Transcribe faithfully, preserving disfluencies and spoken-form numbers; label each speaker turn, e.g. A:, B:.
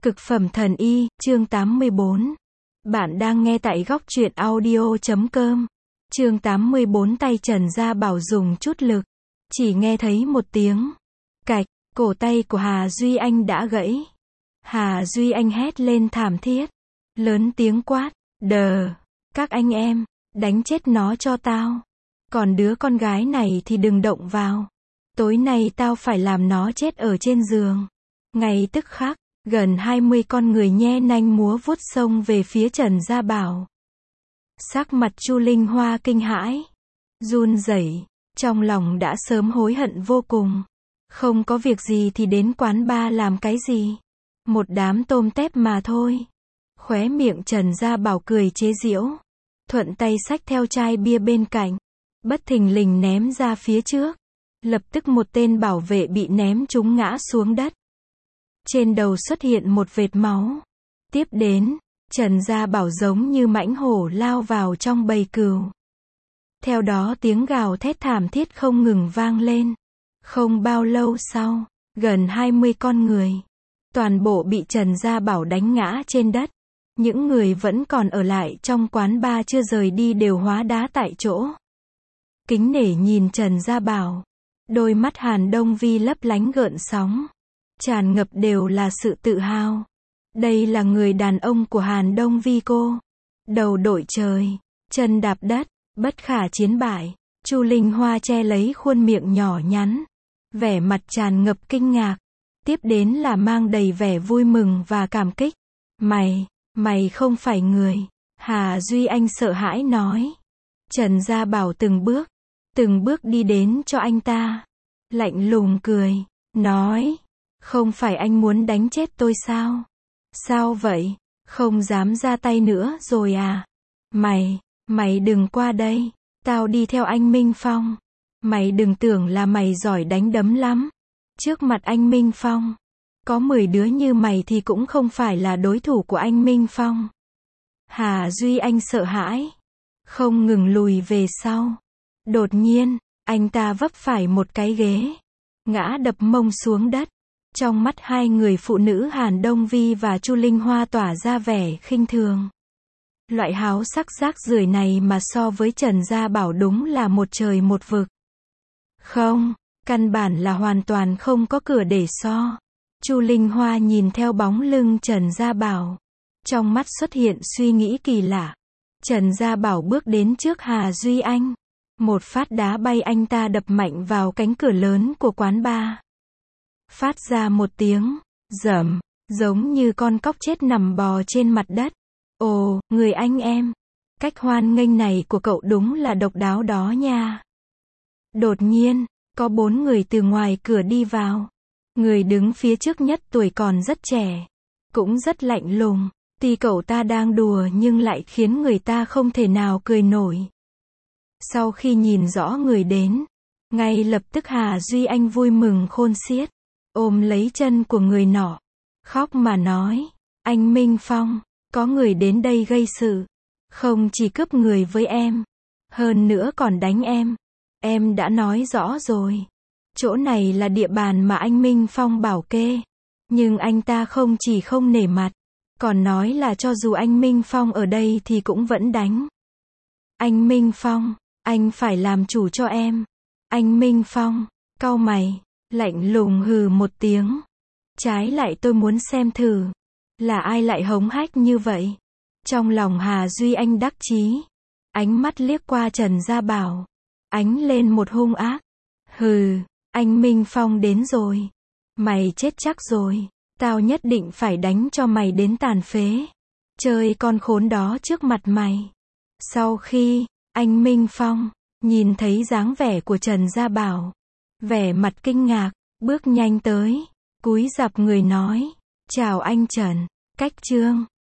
A: Cực phẩm thần y, chương tám mươi bốn. Bạn đang nghe tại góc truyện audio chấm com. Chương tám mươi bốn. Tay Trần Gia Bảo dùng chút lực. Chỉ nghe thấy một tiếng cạch, cổ tay của Hà Duy Anh đã gãy. Hà Duy Anh hét lên thảm thiết. Lớn tiếng quát, đờ, các anh em, đánh chết nó cho tao. Còn đứa con gái này thì đừng động vào. Tối nay tao phải làm nó chết ở trên giường. Ngay tức khắc, gần hai mươi con người nhe nanh múa vuốt xông về phía Trần Gia Bảo. Sắc mặt Chu Linh Hoa kinh hãi, run rẩy, trong lòng đã sớm hối hận vô cùng. Không có việc gì thì đến quán bar làm cái gì? Một đám tôm tép mà thôi. Khóe miệng Trần Gia Bảo cười chế giễu, thuận tay xách theo chai bia bên cạnh, bất thình lình ném ra phía trước. Lập tức một tên bảo vệ bị ném trúng ngã xuống đất. Trên đầu xuất hiện một vệt máu. Tiếp đến, Trần Gia Bảo giống như mãnh hổ lao vào trong bầy cừu. Theo đó tiếng gào thét thảm thiết không ngừng vang lên. Không bao lâu sau, gần hai mươi con người, toàn bộ bị Trần Gia Bảo đánh ngã trên đất. Những người vẫn còn ở lại trong quán bar chưa rời đi đều hóa đá tại chỗ. Kính nể nhìn Trần Gia Bảo, đôi mắt Hàn Đông Vi lấp lánh gợn sóng, tràn ngập đều là sự tự hào. Đây là người đàn ông của Hàn Đông Vi cô. Đầu đội trời, chân đạp đất, bất khả chiến bại. Chu Linh Hoa che lấy khuôn miệng nhỏ nhắn, vẻ mặt tràn ngập kinh ngạc. Tiếp đến là mang đầy vẻ vui mừng và cảm kích. Mày, mày không phải người. Hà Duy Anh sợ hãi nói. Trần Gia Bảo từng bước, từng bước đi đến cho anh ta. Lạnh lùng cười, nói. Không phải anh muốn đánh chết tôi sao? Sao vậy? Không dám ra tay nữa rồi à? Mày, mày đừng qua đây. Tao đi theo anh Minh Phong. Mày đừng tưởng là mày giỏi đánh đấm lắm. Trước mặt anh Minh Phong, có mười đứa như mày thì cũng không phải là đối thủ của anh Minh Phong. Hà Duy Anh sợ hãi, không ngừng lùi về sau. Đột nhiên, anh ta vấp phải một cái ghế, ngã đập mông xuống đất. Trong mắt hai người phụ nữ Hàn Đông Vi và Chu Linh Hoa tỏa ra vẻ khinh thường. Loại háo sắc rác rưởi này mà so với Trần Gia Bảo đúng là một trời một vực. Không, căn bản là hoàn toàn không có cửa để so. Chu Linh Hoa nhìn theo bóng lưng Trần Gia Bảo, trong mắt xuất hiện suy nghĩ kỳ lạ. Trần Gia Bảo bước đến trước Hà Duy Anh, một phát đá bay anh ta đập mạnh vào cánh cửa lớn của quán bar. Phát ra một tiếng rầm, giống như con cóc chết nằm bò trên mặt đất. Ồ, người anh em, cách hoan nghênh này của cậu đúng là độc đáo đó nha. Đột nhiên, có bốn người từ ngoài cửa đi vào. Người đứng phía trước nhất tuổi còn rất trẻ, cũng rất lạnh lùng. Tuy cậu ta đang đùa nhưng lại khiến người ta không thể nào cười nổi. Sau khi nhìn rõ người đến, ngay lập tức Hà Duy Anh vui mừng khôn xiết, ôm lấy chân của người nọ, khóc mà nói, anh Minh Phong, có người đến đây gây sự, không chỉ cướp người với em, hơn nữa còn đánh em. Em đã nói rõ rồi, chỗ này là địa bàn mà anh Minh Phong bảo kê, nhưng anh ta không chỉ không nể mặt, còn nói là cho dù anh Minh Phong ở đây thì cũng vẫn đánh. Anh Minh Phong, anh phải làm chủ cho em. Anh Minh Phong, cau mày, lạnh lùng hừ một tiếng. Trái lại tôi muốn xem thử, là ai lại hống hách như vậy. Trong lòng Hà Duy Anh đắc chí, ánh mắt liếc qua Trần Gia Bảo, ánh lên một hung ác. Hừ, anh Minh Phong đến rồi. Mày chết chắc rồi. Tao nhất định phải đánh cho mày đến tàn phế. Chơi con khốn đó trước mặt mày. Sau khi, anh Minh Phong nhìn thấy dáng vẻ của Trần Gia Bảo, vẻ mặt kinh ngạc, bước nhanh tới, cúi rạp người nói, chào anh Trần, cách trương.